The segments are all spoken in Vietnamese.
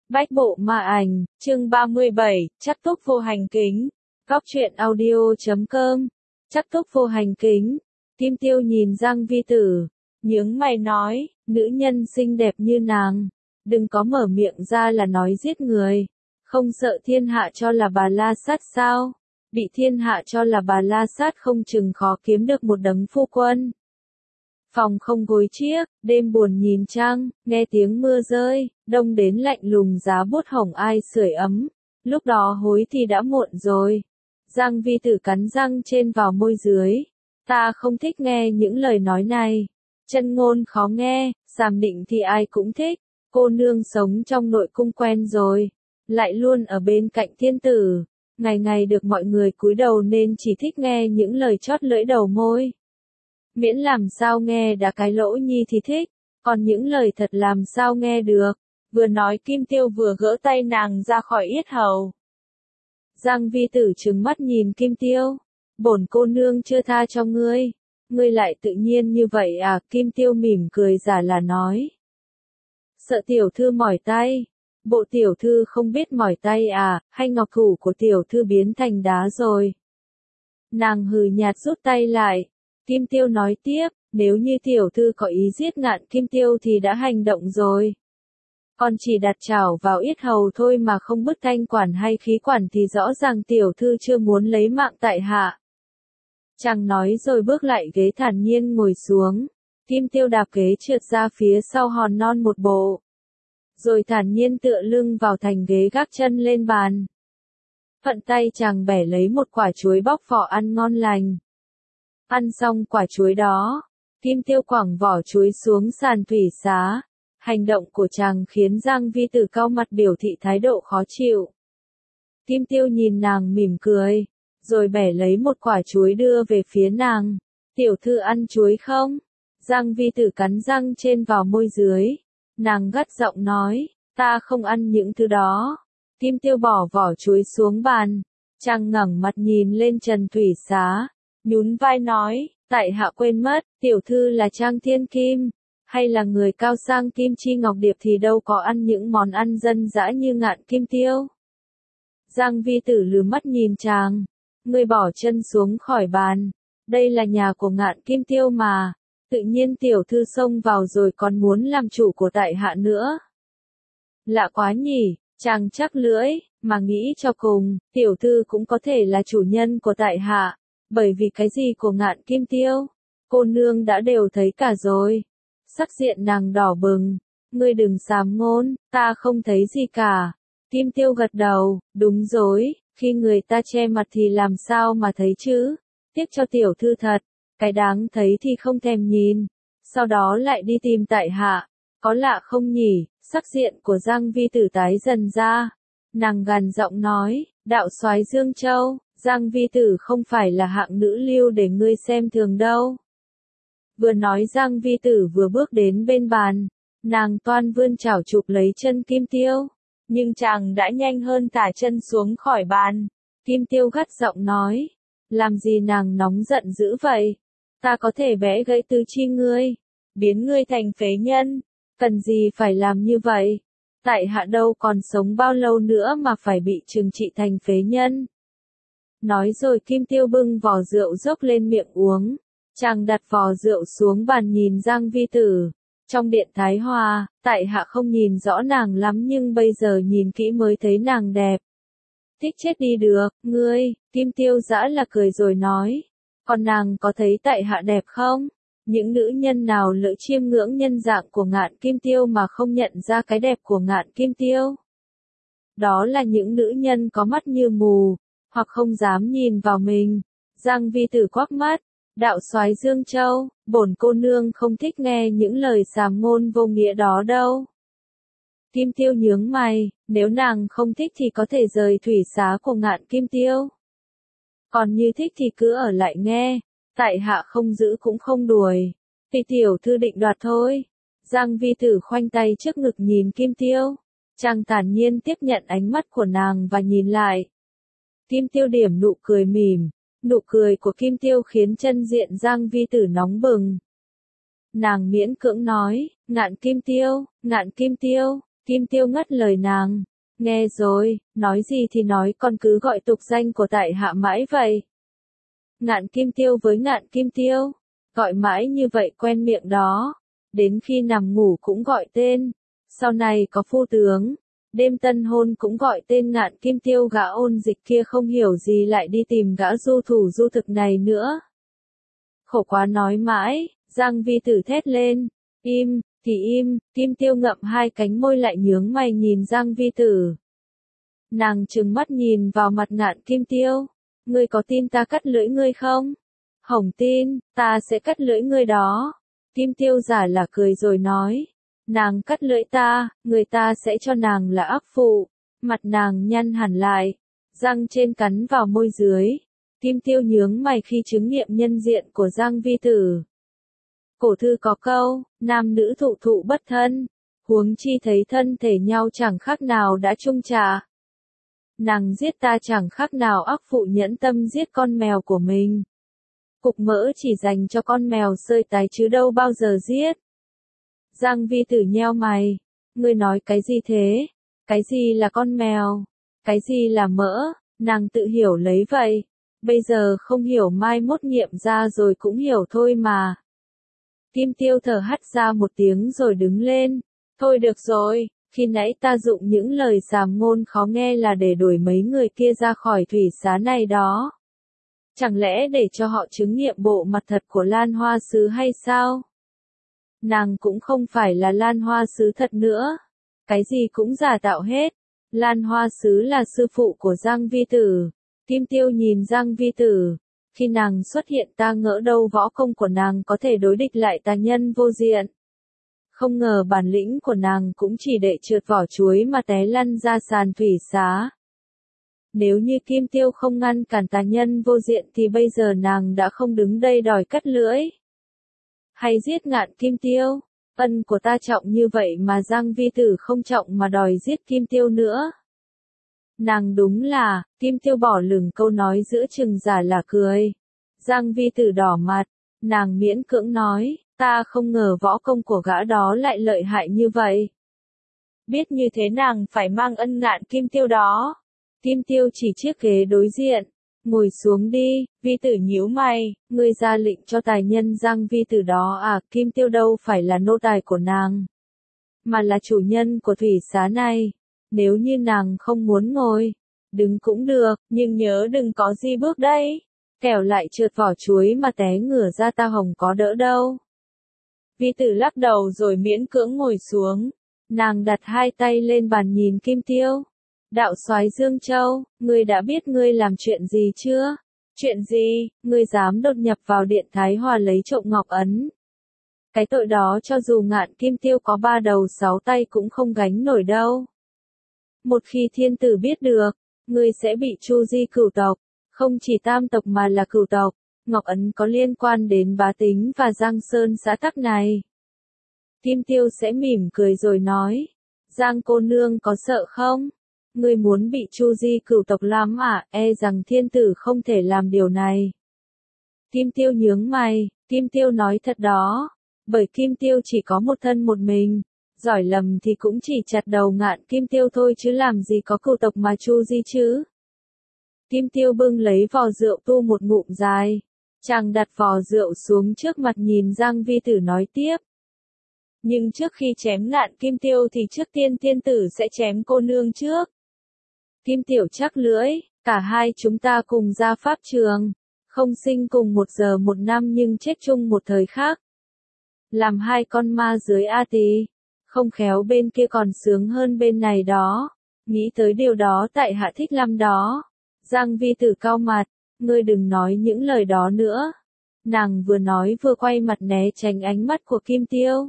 Bách bộ ma ảnh, chương 37, chắc túc vô hành kính. Góc truyện audio.com. Chắc túc vô hành kính. Kim Tiêu nhìn Giang Vi Tử, nhướng mày nói, nữ nhân xinh đẹp như nàng, đừng có mở miệng ra là nói giết người. Không sợ thiên hạ cho là bà la sát sao? Bị thiên hạ cho là bà la sát không chừng khó kiếm được một đấng phu quân. Phòng không gối chiếc, đêm buồn nhìn trăng, nghe tiếng mưa rơi, đông đến lạnh lùng giá buốt hồng ai sưởi ấm. Lúc đó hối thì đã muộn rồi. Giang Vi Tử cắn răng trên vào môi dưới. Ta không thích nghe những lời nói này. Chân ngôn khó nghe, sàm định thì ai cũng thích. Cô nương sống trong nội cung quen rồi. Lại luôn ở bên cạnh thiên tử. Ngày ngày được mọi người cúi đầu nên chỉ thích nghe những lời chót lưỡi đầu môi. Miễn làm sao nghe đã cái lỗ nhi thì thích, còn những lời thật làm sao nghe được. Vừa nói Kim Tiêu vừa gỡ tay nàng ra khỏi yết hầu. Giang Vi Tử trừng mắt nhìn Kim Tiêu. Bổn cô nương chưa tha cho ngươi. Ngươi lại tự nhiên như vậy à? Kim Tiêu mỉm cười giả là nói. Sợ tiểu thư mỏi tay. Bộ tiểu thư không biết mỏi tay à, hay ngọc thủ của tiểu thư biến thành đá rồi. Nàng hừ nhạt rút tay lại. Kim Tiêu nói tiếp, nếu như tiểu thư có ý giết Ngạn Kim Tiêu thì đã hành động rồi. Còn chỉ đặt chảo vào yết hầu thôi mà không bứt thanh quản hay khí quản thì rõ ràng tiểu thư chưa muốn lấy mạng tại hạ. Chàng nói rồi bước lại ghế thản nhiên ngồi xuống. Kim Tiêu đạp ghế trượt ra phía sau hòn non một bộ. Rồi thản nhiên tựa lưng vào thành ghế gác chân lên bàn. Phận tay chàng bẻ lấy một quả chuối bóc vỏ ăn ngon lành. Ăn xong quả chuối đó, Kim Tiêu quẳng vỏ chuối xuống sàn thủy xá. Hành động của chàng khiến Giang Vi Tử cau mặt biểu thị thái độ khó chịu. Kim Tiêu nhìn nàng mỉm cười, rồi bẻ lấy một quả chuối đưa về phía nàng. Tiểu thư ăn chuối không? Giang Vi Tử cắn răng trên vào môi dưới. Nàng gắt giọng nói, ta không ăn những thứ đó. Kim Tiêu bỏ vỏ chuối xuống bàn. Chàng ngẩng mặt nhìn lên trần thủy xá. Nhún vai nói, tại hạ quên mất, tiểu thư là Trang Thiên Kim, hay là người cao sang Kim Chi Ngọc Điệp thì đâu có ăn những món ăn dân dã như Ngạn Kim Tiêu. Giang Vi Tử lừ mắt nhìn chàng, ngươi bỏ chân xuống khỏi bàn, đây là nhà của Ngạn Kim Tiêu mà, tự nhiên tiểu thư xông vào rồi còn muốn làm chủ của tại hạ nữa. Lạ quá nhỉ, chàng chắc lưỡi, mà nghĩ cho cùng, tiểu thư cũng có thể là chủ nhân của tại hạ. Bởi vì cái gì của Ngạn Kim Tiêu, cô nương đã đều thấy cả rồi. Sắc diện nàng đỏ bừng, ngươi đừng sàm ngôn, ta không thấy gì cả. Kim Tiêu gật đầu, đúng rồi, khi người ta che mặt thì làm sao mà thấy chứ. Tiếc cho tiểu thư thật, cái đáng thấy thì không thèm nhìn. Sau đó lại đi tìm tại hạ, có lạ không nhỉ? Sắc diện của Giang Vi Tử tái dần ra. Nàng gằn giọng nói, đạo soái Dương Châu. Giang Vi Tử không phải là hạng nữ lưu để ngươi xem thường đâu. Vừa nói Giang Vi Tử vừa bước đến bên bàn. Nàng toan vươn chảo chụp lấy chân Kim Tiêu. Nhưng chàng đã nhanh hơn thả chân xuống khỏi bàn. Kim Tiêu gắt giọng nói. Làm gì nàng nóng giận dữ vậy? Ta có thể bẻ gãy tứ chi ngươi. Biến ngươi thành phế nhân. Cần gì phải làm như vậy? Tại hạ đâu còn sống bao lâu nữa mà phải bị trừng trị thành phế nhân. Nói rồi Kim Tiêu bưng vò rượu dốc lên miệng uống. Chàng đặt vò rượu xuống bàn nhìn Giang Vi Tử. Trong điện Thái Hòa, tại hạ không nhìn rõ nàng lắm nhưng bây giờ nhìn kỹ mới thấy nàng đẹp. Thích chết đi được, ngươi, Kim Tiêu giã là cười rồi nói. Còn nàng có thấy tại hạ đẹp không? Những nữ nhân nào lỡ chiêm ngưỡng nhân dạng của Ngạn Kim Tiêu mà không nhận ra cái đẹp của Ngạn Kim Tiêu? Đó là những nữ nhân có mắt như mù. Hoặc không dám nhìn vào mình. Giang Vi Tử quắc mắt, đạo soái Dương Châu, bổn cô nương không thích nghe những lời sàm ngôn vô nghĩa đó đâu. Kim Tiêu nhướng mày, nếu nàng không thích thì có thể rời thủy xá của Ngạn Kim Tiêu. Còn như thích thì cứ ở lại nghe, tại hạ không giữ cũng không đuổi, tùy tiểu thư định đoạt thôi. Giang Vi Tử khoanh tay trước ngực nhìn Kim Tiêu, chàng thản nhiên tiếp nhận ánh mắt của nàng và nhìn lại. Kim Tiêu điểm nụ cười mỉm, nụ cười của Kim Tiêu khiến chân diện Giang Vi Tử nóng bừng. Nàng miễn cưỡng nói, Ngạn Kim Tiêu, Kim Tiêu ngắt lời nàng. Nghe rồi, nói gì thì nói, con cứ gọi tục danh của tại hạ mãi vậy. Ngạn Kim Tiêu với Ngạn Kim Tiêu. Gọi mãi như vậy quen miệng đó. Đến khi nằm ngủ cũng gọi tên. Sau này có phu tướng. Đêm tân hôn cũng gọi tên Ngạn Kim Tiêu, gã ôn dịch kia không hiểu gì lại đi tìm gã du thủ du thực này nữa. Khổ quá nói mãi, Giang Vi Tử thét lên. Im, thì im, Kim Tiêu ngậm hai cánh môi lại nhướng mày nhìn Giang Vi Tử. Nàng trừng mắt nhìn vào mặt Ngạn Kim Tiêu. Ngươi có tin ta cắt lưỡi ngươi không? Hổng tin, ta sẽ cắt lưỡi ngươi đó. Kim Tiêu giả là cười rồi nói. Nàng cắt lưỡi ta, người ta sẽ cho nàng là ác phụ. Mặt nàng nhăn hẳn lại, răng trên cắn vào môi dưới. Kim Tiêu nhướng mày khi chứng nghiệm nhân diện của Giang Vi Tử. Cổ thư có câu, nam nữ thụ thụ bất thân, huống chi thấy thân thể nhau chẳng khác nào đã chung trà. Nàng giết ta chẳng khác nào ác phụ nhẫn tâm giết con mèo của mình. Cục mỡ chỉ dành cho con mèo sơi tái chứ đâu bao giờ giết. Giang Vi Tử nheo mày. Ngươi nói cái gì thế? Cái gì là con mèo? Cái gì là mỡ? Nàng tự hiểu lấy vậy. Bây giờ không hiểu mai mốt nghiệm ra rồi cũng hiểu thôi mà. Kim Tiêu thở hắt ra một tiếng rồi đứng lên. Thôi được rồi, khi nãy ta dụng những lời sàm ngôn khó nghe là để đuổi mấy người kia ra khỏi thủy xá này đó. Chẳng lẽ để cho họ chứng nghiệm bộ mặt thật của Lan Hoa Sứ hay sao? Nàng cũng không phải là Lan Hoa Sứ thật nữa. Cái gì cũng giả tạo hết. Lan Hoa Sứ là sư phụ của Giang Vi Tử. Kim Tiêu nhìn Giang Vi Tử. Khi nàng xuất hiện ta ngỡ đâu võ công của nàng có thể đối địch lại tà nhân vô diện. Không ngờ bản lĩnh của nàng cũng chỉ để trượt vỏ chuối mà té lăn ra sàn thủy xá. Nếu như Kim Tiêu không ngăn cản tà nhân vô diện thì bây giờ nàng đã không đứng đây đòi cắt lưỡi. Hay giết Ngạn Kim Tiêu, ân của ta trọng như vậy mà Giang Vi Tử không trọng mà đòi giết Kim Tiêu nữa. Nàng đúng là, Kim Tiêu bỏ lửng câu nói giữa chừng giả là cười. Giang Vi Tử đỏ mặt, nàng miễn cưỡng nói, ta không ngờ võ công của gã đó lại lợi hại như vậy. Biết như thế nàng phải mang ân Ngạn Kim Tiêu đó. Kim Tiêu chỉ chiếc ghế đối diện. Ngồi xuống đi, Vi Tử nhíu mày, ngươi ra lệnh cho tài nhân Giang Vi Tử đó à? Kim Tiêu đâu phải là nô tài của nàng, mà là chủ nhân của thủy xá này. Nếu như nàng không muốn ngồi, đứng cũng được, nhưng nhớ đừng có di bước đấy. Kẻo lại trượt vỏ chuối mà té ngửa ra ta hồng có đỡ đâu. Vi Tử lắc đầu rồi miễn cưỡng ngồi xuống. Nàng đặt hai tay lên bàn nhìn Kim Tiêu. Đạo soái Dương Châu, ngươi đã biết ngươi làm chuyện gì chưa? Chuyện gì? Ngươi dám đột nhập vào điện Thái Hòa lấy trộm ngọc ấn. Cái tội đó cho dù Ngạn Kim Tiêu có 3 đầu 6 tay cũng không gánh nổi đâu. Một khi thiên tử biết được, ngươi sẽ bị tru di cửu tộc, không chỉ tam tộc mà là cửu tộc. Ngọc ấn có liên quan đến Bá Tính và Giang Sơn xã tắc này. Kim Tiêu sẽ mỉm cười rồi nói, Giang cô nương có sợ không? Ngươi muốn bị tru di cửu tộc lắm à? E rằng thiên tử không thể làm điều này. Kim Tiêu nhướng mày, Kim Tiêu nói thật đó. Bởi Kim Tiêu chỉ có một thân một mình. Giỏi lầm thì cũng chỉ chặt đầu Ngạn Kim Tiêu thôi chứ làm gì có cửu tộc mà tru di chứ. Kim Tiêu bưng lấy vò rượu tu một ngụm dài. Chàng đặt vò rượu xuống trước mặt nhìn Giang Vi Tử nói tiếp. Nhưng trước khi chém Ngạn Kim Tiêu thì trước tiên thiên tử sẽ chém cô nương trước. Kim Tiểu chắc lưỡi, cả hai chúng ta cùng ra pháp trường, không sinh cùng một giờ một năm nhưng chết chung một thời khác. Làm hai con ma dưới A Tỳ, không khéo bên kia còn sướng hơn bên này đó. Nghĩ tới điều đó tại hạ thích lắm đó. Giang Vi Tử cau mặt, ngươi đừng nói những lời đó nữa. Nàng vừa nói vừa quay mặt né tránh ánh mắt của Kim Tiêu.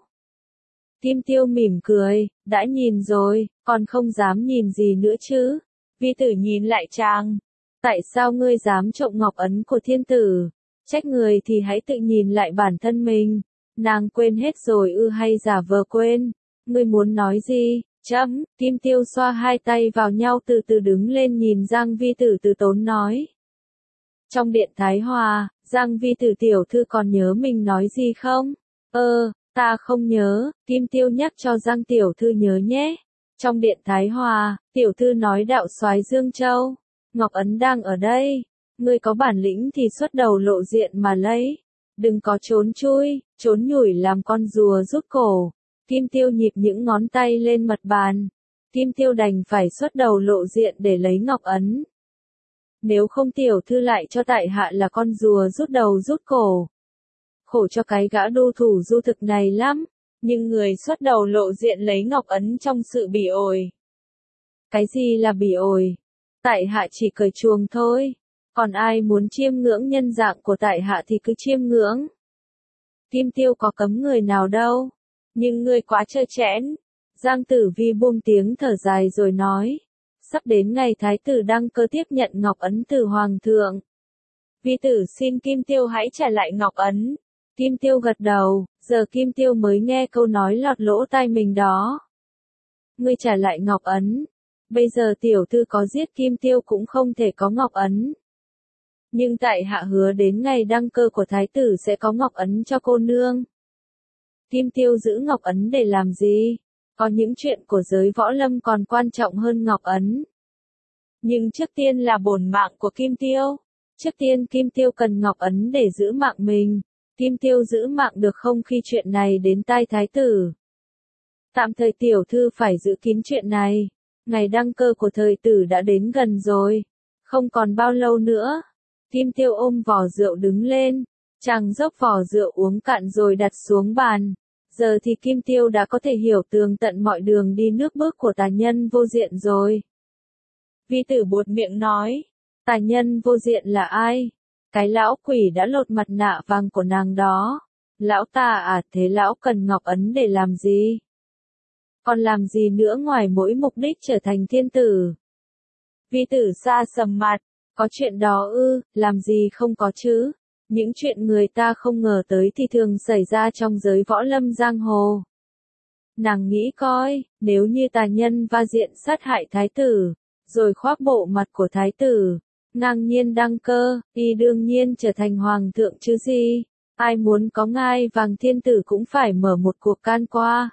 Kim Tiêu mỉm cười, đã nhìn rồi, còn không dám nhìn gì nữa chứ. Vi Tử nhìn lại chàng. Tại sao ngươi dám trộm ngọc ấn của thiên tử? Trách người thì hãy tự nhìn lại bản thân mình. Nàng quên hết rồi ư hay giả vờ quên? Ngươi muốn nói gì? Chấm, Kim Tiêu xoa hai tay vào nhau từ từ đứng lên nhìn Giang Vi Tử từ tốn nói. Trong điện Thái Hòa, Giang Vi Tử tiểu thư còn nhớ mình nói gì không? Ta không nhớ, Kim Tiêu nhắc cho Giang tiểu thư nhớ nhé. Trong điện Thái Hòa, tiểu thư nói đạo soái Dương Châu, Ngọc Ấn đang ở đây, ngươi có bản lĩnh thì xuất đầu lộ diện mà lấy, đừng có trốn chui, trốn nhủi làm con rùa rút cổ. Kim Tiêu nhịp những ngón tay lên mặt bàn, Kim Tiêu đành phải xuất đầu lộ diện để lấy Ngọc Ấn. Nếu không tiểu thư lại cho tại hạ là con rùa rút đầu rút cổ. Khổ cho cái gã đô thủ du thực này lắm, nhưng người xuất đầu lộ diện lấy Ngọc Ấn trong sự bỉ ổi. Cái gì là bỉ ổi? Tại hạ chỉ cởi chuồng thôi, còn ai muốn chiêm ngưỡng nhân dạng của tại hạ thì cứ chiêm ngưỡng. Kim Tiêu có cấm người nào đâu, nhưng ngươi quá trơ trẽn. Giang Tử Vi buông tiếng thở dài rồi nói, sắp đến ngày thái tử đăng cơ tiếp nhận Ngọc Ấn từ Hoàng thượng. Vi tử xin Kim Tiêu hãy trả lại Ngọc Ấn. Kim Tiêu gật đầu, giờ Kim Tiêu mới nghe câu nói lọt lỗ tai mình đó. Ngươi trả lại Ngọc Ấn. Bây giờ tiểu thư có giết Kim Tiêu cũng không thể có Ngọc Ấn. Nhưng tại hạ hứa đến ngày đăng cơ của thái tử sẽ có Ngọc Ấn cho cô nương. Kim Tiêu giữ Ngọc Ấn để làm gì? Có những chuyện của giới võ lâm còn quan trọng hơn Ngọc Ấn. Nhưng trước tiên là bổn mạng của Kim Tiêu. Trước tiên Kim Tiêu cần Ngọc Ấn để giữ mạng mình. Kim Tiêu giữ mạng được không khi chuyện này đến tai thái tử? Tạm thời tiểu thư phải giữ kín chuyện này. Ngày đăng cơ của thời tử đã đến gần rồi. Không còn bao lâu nữa. Kim Tiêu ôm vò rượu đứng lên. Chàng dốc vò rượu uống cạn rồi đặt xuống bàn. Giờ thì Kim Tiêu đã có thể hiểu tường tận mọi đường đi nước bước của tà nhân vô diện rồi. Vi tử buột miệng nói, tà nhân vô diện là ai? Cái lão quỷ đã lột mặt nạ vàng của nàng đó. Lão ta à, thế lão cần Ngọc Ấn để làm gì? Còn làm gì nữa ngoài mỗi mục đích trở thành thiên tử? Vi tử xa sầm mặt, có chuyện đó ư, làm gì không có chứ? Những chuyện người ta không ngờ tới thì thường xảy ra trong giới võ lâm giang hồ. Nàng nghĩ coi, nếu như tà nhân va diện sát hại thái tử, rồi khoác bộ mặt của thái tử, ngang nhiên đăng cơ, y đương nhiên trở thành hoàng thượng chứ gì. Ai muốn có ngai vàng thiên tử cũng phải mở một cuộc can qua.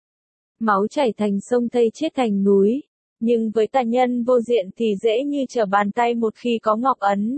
Máu chảy thành sông thây chết thành núi. Nhưng với tà nhân vô diện thì dễ như trở bàn tay một khi có Ngọc Ấn.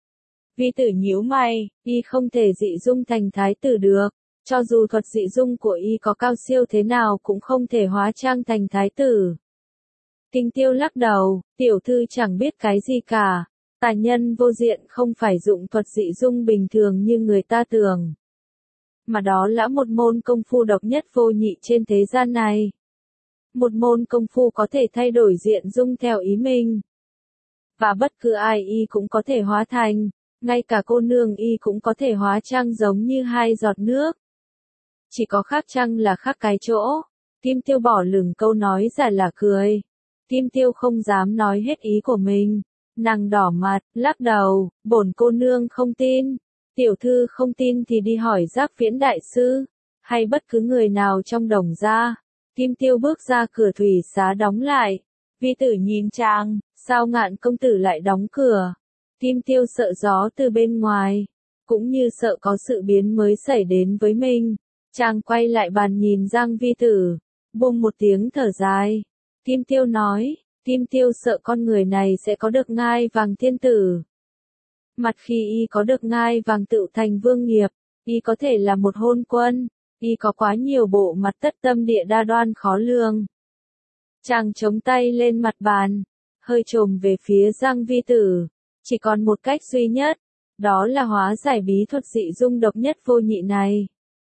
Vi tử nhíu mày, y không thể dị dung thành thái tử được, cho dù thuật dị dung của y có cao siêu thế nào cũng không thể hóa trang thành thái tử. Kinh Tiêu lắc đầu, tiểu thư chẳng biết cái gì cả, tà nhân vô diện không phải dụng thuật dị dung bình thường như người ta tưởng. Mà đó là một môn công phu độc nhất vô nhị trên thế gian này. Một môn công phu có thể thay đổi diện dung theo ý mình. Và bất cứ ai y cũng có thể hóa thành. Ngay cả cô nương y cũng có thể hóa trang giống như hai giọt nước. Chỉ có khác chăng là khác cái chỗ. Kim Tiêu bỏ lửng câu nói giả là cười. Kim Tiêu không dám nói hết ý của mình. Nàng đỏ mặt, lắc đầu, bổn cô nương không tin. Tiểu thư không tin thì đi hỏi Giác Viễn đại sư, hay bất cứ người nào trong Đồng gia. Kim Tiêu bước ra cửa thủy xá đóng lại. Vi tử nhìn chàng, sao Ngạn công tử lại đóng cửa? Kim Tiêu sợ gió từ bên ngoài, cũng như sợ có sự biến mới xảy đến với mình. Chàng quay lại bàn nhìn Giang Vi tử, buông một tiếng thở dài. Kim Tiêu nói, Kim Tiêu sợ con người này sẽ có được ngai vàng thiên tử. Mặt khi y có được ngai vàng tự thành vương nghiệp, y có thể là một hôn quân, y có quá nhiều bộ mặt tất tâm địa đa đoan khó lường. Chàng chống tay lên mặt bàn, hơi trồm về phía Giang Vi tử. Chỉ còn một cách duy nhất, đó là hóa giải bí thuật dị dung độc nhất vô nhị này.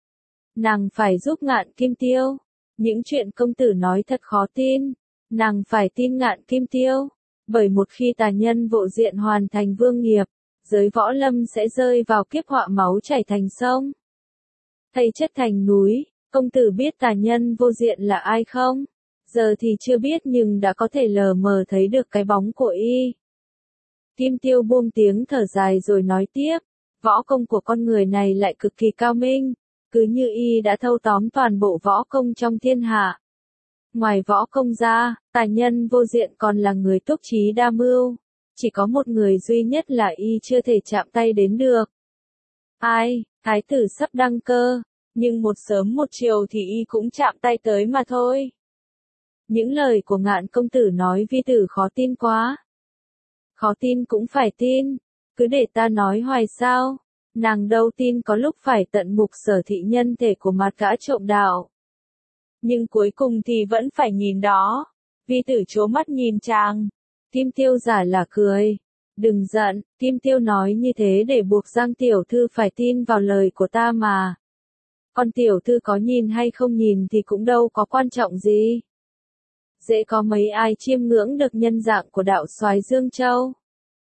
Nàng phải giúp Ngạn Kim Tiêu. Những chuyện công tử nói thật khó tin. Nàng phải tin Ngạn Kim Tiêu. Bởi một khi tà nhân vô diện hoàn thành vương nghiệp, giới võ lâm sẽ rơi vào kiếp họa máu chảy thành sông. Thây chất thành núi, công tử biết tà nhân vô diện là ai không? Giờ thì chưa biết nhưng đã có thể lờ mờ thấy được cái bóng của y. Kim Tiêu buông tiếng thở dài rồi nói tiếp, võ công của con người này lại cực kỳ cao minh, cứ như y đã thâu tóm toàn bộ võ công trong thiên hạ. Ngoài võ công ra, tà nhân vô diện còn là người túc trí đa mưu, chỉ có một người duy nhất là y chưa thể chạm tay đến được. Ai, thái tử sắp đăng cơ, nhưng một sớm một chiều thì y cũng chạm tay tới mà thôi. Những lời của Ngạn công tử nói vi tử khó tin quá. Khó tin cũng phải tin, cứ để ta nói hoài sao, nàng đâu tin có lúc phải tận mục sở thị nhân thể của mặt gã trộm đạo. Nhưng cuối cùng thì vẫn phải nhìn đó, vi tử trố mắt nhìn chàng. Kim Tiêu giả là cười. Đừng giận, Kim Tiêu nói như thế để buộc Giang tiểu thư phải tin vào lời của ta mà. Con tiểu thư có nhìn hay không nhìn thì cũng đâu có quan trọng gì. Dễ có mấy ai chiêm ngưỡng được nhân dạng của đạo soái Dương Châu.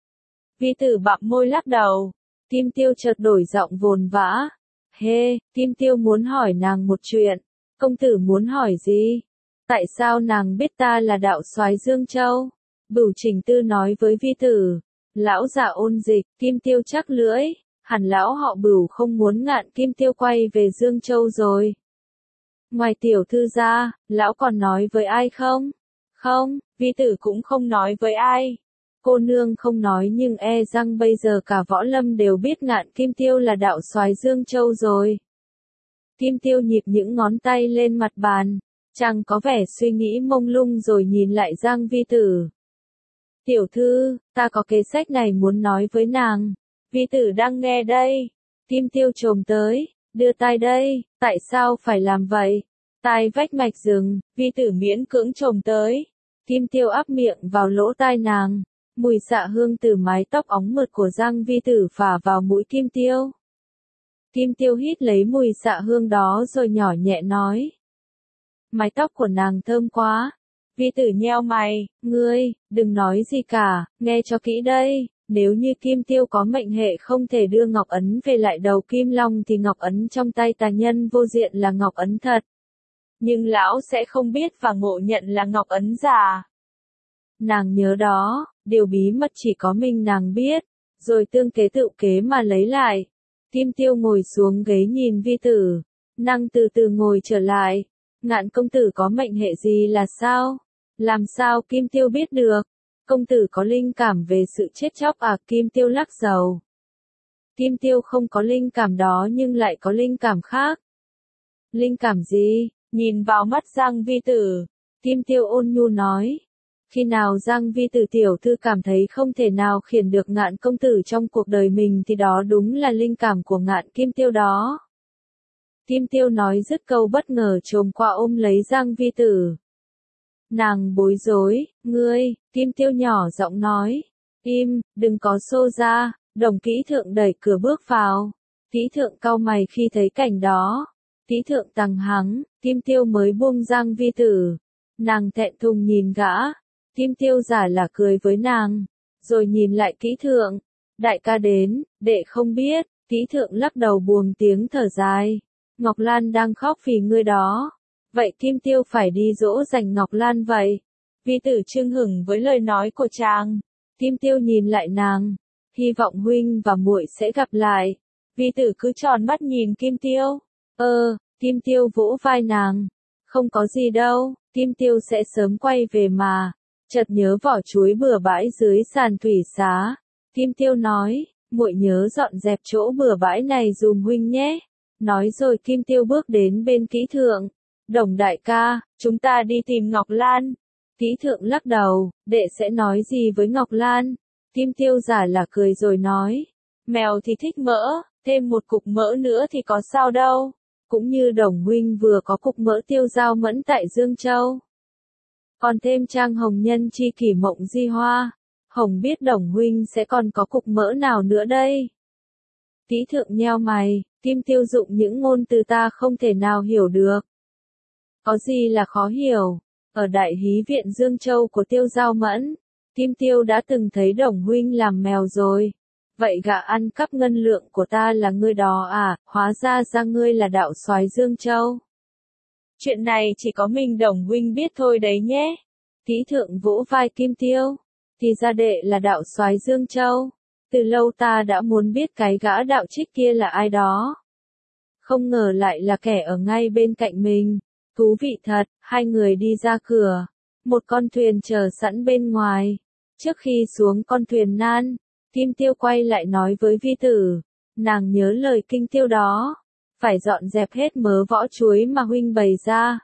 Vi tử bặm môi lắc đầu. Kim Tiêu chợt đổi giọng vồn vã. Kim Tiêu muốn hỏi nàng một chuyện. Công tử muốn hỏi gì? Tại sao nàng biết ta là đạo soái Dương Châu? Bửu Trình Tư nói với vi tử. Lão già ôn dịch, Kim Tiêu chắc lưỡi. Hẳn lão họ Bửu không muốn Ngạn Kim Tiêu quay về Dương Châu rồi. Ngoài tiểu thư ra, lão còn nói với ai không? Không, vi tử cũng không nói với ai. Cô nương không nói nhưng e rằng bây giờ cả võ lâm đều biết Ngạn Kim Tiêu là đạo soái Dương Châu rồi. Kim Tiêu nhịp những ngón tay lên mặt bàn, chàng có vẻ suy nghĩ mông lung rồi nhìn lại Giang vi tử. Tiểu thư, ta có kế sách này muốn nói với nàng. Vi tử đang nghe đây. Kim Tiêu chồm tới, đưa tai đây, tại sao phải làm vậy? Tai vách mạch rừng, vi tử miễn cưỡng chồm tới. Kim Tiêu áp miệng vào lỗ tai nàng. Mùi xạ hương từ mái tóc óng mượt của Giang vi tử phả vào mũi Kim Tiêu. Kim Tiêu hít lấy mùi xạ hương đó rồi nhỏ nhẹ nói. Mái tóc của nàng thơm quá. Vi tử nheo mày, ngươi, đừng nói gì cả, nghe cho kỹ đây. Nếu như Kim Tiêu có mệnh hệ không thể đưa ngọc ấn về lại đầu Kim Long thì ngọc ấn trong tay tà nhân vô diện là ngọc ấn thật. Nhưng lão sẽ không biết và ngộ nhận là ngọc ấn giả. Nàng nhớ đó, điều bí mật chỉ có mình nàng biết, rồi tương kế tự kế mà lấy lại. Kim Tiêu ngồi xuống ghế nhìn vi tử, nàng từ từ ngồi trở lại. Ngạn công tử có mệnh hệ gì là sao? Làm sao Kim Tiêu biết được? Công tử có linh cảm về sự chết chóc à? Kim Tiêu lắc đầu. Kim Tiêu không có linh cảm đó nhưng lại có linh cảm khác. Linh cảm gì? Nhìn vào mắt Giang vi tử, Kim Tiêu ôn nhu nói. Khi nào Giang vi tử tiểu thư cảm thấy không thể nào khiển được Ngạn công tử trong cuộc đời mình thì đó đúng là linh cảm của Ngạn Kim Tiêu đó. Kim Tiêu nói dứt câu bất ngờ chồm qua ôm lấy Giang vi tử. Nàng bối rối, ngươi, Kim Tiêu nhỏ giọng nói. Im, đừng có xô ra. Đồng kỹ thượng đẩy cửa bước vào. Kỹ thượng cau mày khi thấy cảnh đó. Kỹ thượng tằng hắng, Kim Tiêu mới buông Giang vi tử. Nàng thẹn thùng nhìn gã. Kim Tiêu giả là cười với nàng. Rồi nhìn lại kỹ thượng. Đại ca đến, đệ không biết. Kỹ thượng lắc đầu buông tiếng thở dài. Ngọc Lan đang khóc vì ngươi đó. Vậy Kim Tiêu phải đi dỗ dành Ngọc Lan vậy. Vi tử chưng hửng với lời nói của chàng. Kim Tiêu nhìn lại nàng. Hy vọng huynh và muội sẽ gặp lại. Vi tử cứ tròn mắt nhìn Kim Tiêu. Kim Tiêu vỗ vai nàng. Không có gì đâu, Kim Tiêu sẽ sớm quay về mà. Chợt nhớ vỏ chuối bừa bãi dưới sàn thủy xá. Kim Tiêu nói, muội nhớ dọn dẹp chỗ bừa bãi này dùm huynh nhé. Nói rồi Kim Tiêu bước đến bên kỹ thượng. Đồng đại ca, chúng ta đi tìm Ngọc Lan. Kỹ thượng lắc đầu, đệ sẽ nói gì với Ngọc Lan? Kim Tiêu giả là cười rồi nói. Mèo thì thích mỡ, thêm một cục mỡ nữa thì có sao đâu. Cũng như Đồng huynh vừa có cục mỡ tiêu dao mẫn tại Dương Châu. Còn thêm trang hồng nhân chi kỷ mộng di hoa. Hồng biết Đồng huynh sẽ còn có cục mỡ nào nữa đây? Kỹ thượng nheo mày, Kim Tiêu dụng những ngôn từ ta không thể nào hiểu được. Có gì là khó hiểu? Ở Đại Hí viện Dương Châu của Tiêu Giao Mẫn, Kim Tiêu đã từng thấy Đồng huynh làm mèo rồi. Vậy gã ăn cắp ngân lượng của ta là ngươi đó à? Hóa ra ngươi là đạo soái Dương Châu. Chuyện này chỉ có mình Đồng huynh biết thôi đấy nhé. Kỹ thượng vỗ vai Kim Tiêu. Thì ra đệ là đạo soái Dương Châu. Từ lâu ta đã muốn biết cái gã đạo trích kia là ai đó. Không ngờ lại là kẻ ở ngay bên cạnh mình. Thú vị thật, hai người đi ra cửa. Một con thuyền chờ sẵn bên ngoài. Trước khi xuống con thuyền nan, Kim Tiêu quay lại nói với vi tử. Nàng nhớ lời kinh tiêu đó. Phải dọn dẹp hết mớ vỏ chuối mà huynh bày ra.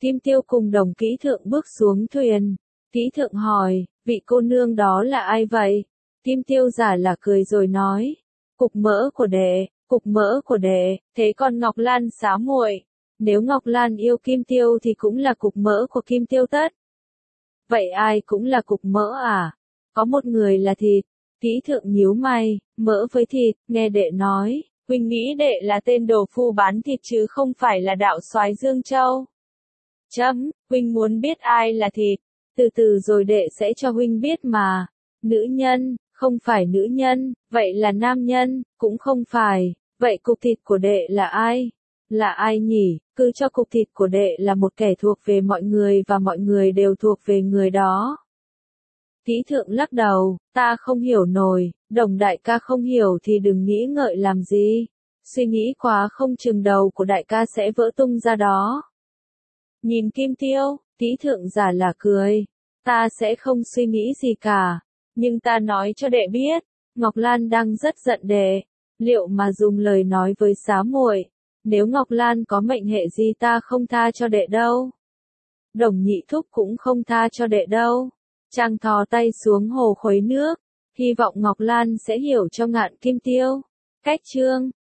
Kim Tiêu cùng Đồng Kỹ Thượng bước xuống thuyền. Kỹ Thượng hỏi, vị cô nương đó là ai vậy? Kim Tiêu giả là cười rồi nói, cục mỡ của đệ, cục mỡ của đệ, thế còn Ngọc Lan xá muội, nếu Ngọc Lan yêu Kim Tiêu thì cũng là cục mỡ của Kim Tiêu tất. Vậy ai cũng là cục mỡ à? Có một người là thịt. Kỹ Thượng nhíu mày, mỡ với thịt, nghe đệ nói, huynh nghĩ đệ là tên đồ phu bán thịt chứ không phải là đạo soái Dương Châu. Huynh muốn biết ai là thịt, từ từ rồi đệ sẽ cho huynh biết mà. Nữ nhân, không phải nữ nhân, vậy là nam nhân, cũng không phải, vậy cục thịt của đệ là ai? Là ai nhỉ? Cứ cho cục thịt của đệ là một kẻ thuộc về mọi người và mọi người đều thuộc về người đó. Kỹ Thượng lắc đầu, ta không hiểu nổi, Đồng đại ca không hiểu thì đừng nghĩ ngợi làm gì. Suy nghĩ quá không chừng đầu của đại ca sẽ vỡ tung ra đó. Nhìn Kim Tiêu, Kỹ Thượng giả là cười. Ta sẽ không suy nghĩ gì cả. Nhưng ta nói cho đệ biết, Ngọc Lan đang rất giận đệ. Liệu mà dùng lời nói với xá muội, nếu Ngọc Lan có mệnh hệ gì ta không tha cho đệ đâu. Đồng nhị thúc cũng không tha cho đệ đâu. Chàng thò tay xuống hồ khuấy nước, hy vọng Ngọc Lan sẽ hiểu cho Ngạn Kim Tiêu. Cách chương